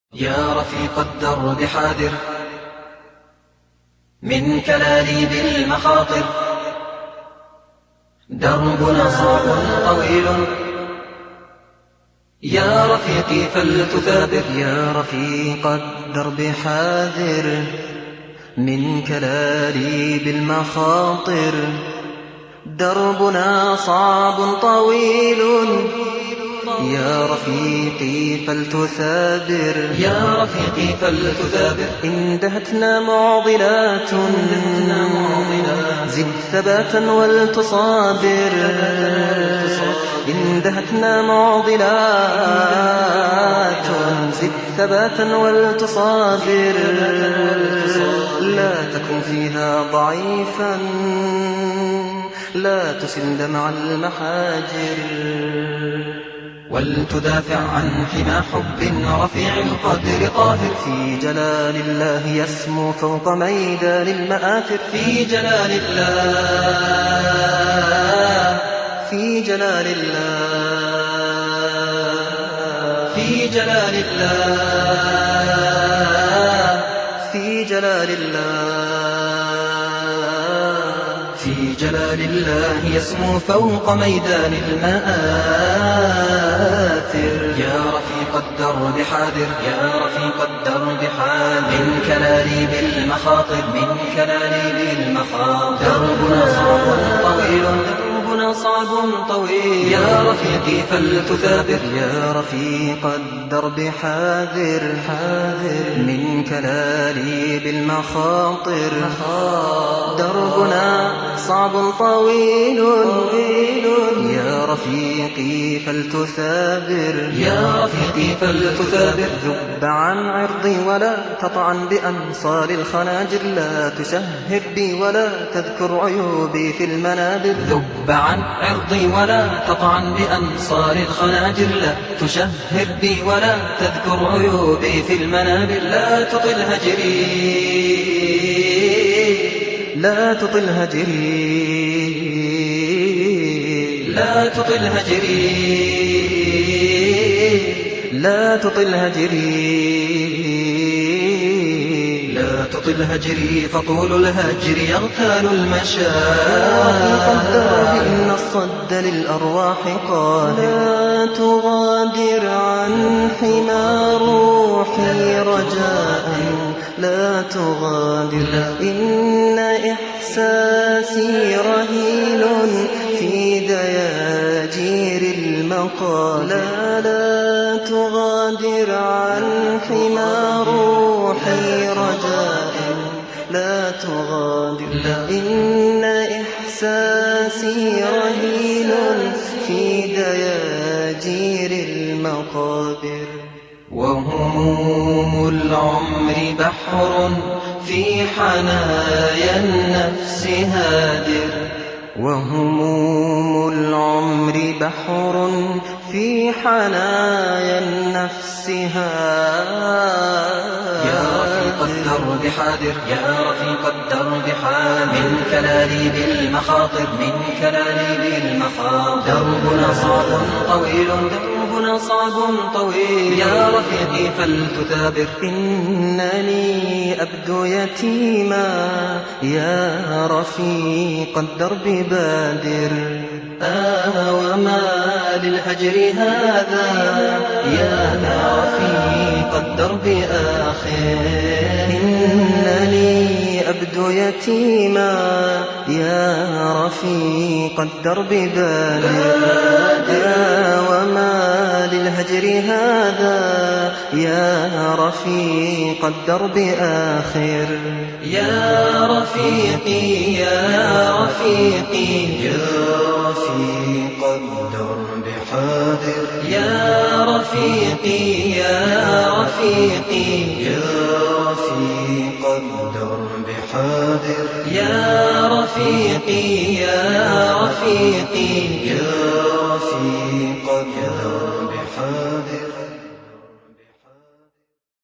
يا رفيق الدرب حاذر من كلاليب المخاطر، دربنا صعب طويل، يا رفيقي فلتثابر. يا رفيق الدرب حاذر من كلاليب المخاطر، دربنا صعب طويل، يا رفيقي فلتثابر. يا رفيقي فلتثابر. اندهتنا معضلات زد ثباتا ولتصابر، اندهتنا معضلات زد ثباتا ولتصابر، لا تكن فيها ضعيفا، لا تسل دمع المحاجر، ولتدافع عن حمى حب رفيع القدر طاهر. في جلال الله يسمو فوق ميدان المآثر، في جلال الله، في جلال الله، في جلال الله، في جلال الله، في جلال الله يسمو فوق ميدان المآثر. يا رفيق الدرب حاذر، يا رفيق الدرب حاذر من كلاليب المخاطر، من كلاليب المخاطر، دربنا صعب طويل، دربنا صعب طويل، يا رفيقي فلتثابر. يا رفيق الدرب حاذر من كلاليب المخاطر، دربنا صعب طويل، يا رفيقي فلتثابر. يا رفيقي فلتثابر. ذب عن عرضي ولا تطعن بأنصال الخناجر، لا تشهر بي ولا تذكر عيوبي في المنابر. ذب عن عرضي ولا تطعن بأنصار الخناجر، لا تشهر بي ولا تذكر عيوبي في المنابر. لا تطل هجري، لا تطل هجري، لا تطل هجري، لا تطل هجري، لا تطل هجري، فطول الهجر يغتال المشاعر. إن الصد للأرواح قادر، لا تغادر عن حمى روحي رجاء، لا تغادر، إن إحساسي رهين في دياجير المقال، لا تغادر عن حمى روحي رجاء، لا تغادر، إن إحساسي رهين في دياجير المقابر. وهموم العمر بحر في حنايا النفس هادر، وهموم العمر بحر في حنايا النفس هادر. يا رفيق الدرب حاذر، يا رفيق الدرب حاذر من كلاليب المخاطر، من كلاليب المخاطر، دربنا صعب طويل، دربنا صعب طويل، يا رفيقي فلتثابر. إنني أبدو يتيما يا رفيق الدرب بادر، وما للهجر هذا يا رفيق الدرب آخر. إنني أبدو يتيما يا رفيق الدرب بادر، وما للهجر هذا يا رفيق الدرب آخر. يا رفيقي، يا رفيقي، يا رفيق الدرب حاذر، يا رفيقي، يا رفيقي، يا رفيق الدرب حاذر، يا رفيقي، يا رفيقي، يا رفيق الدرب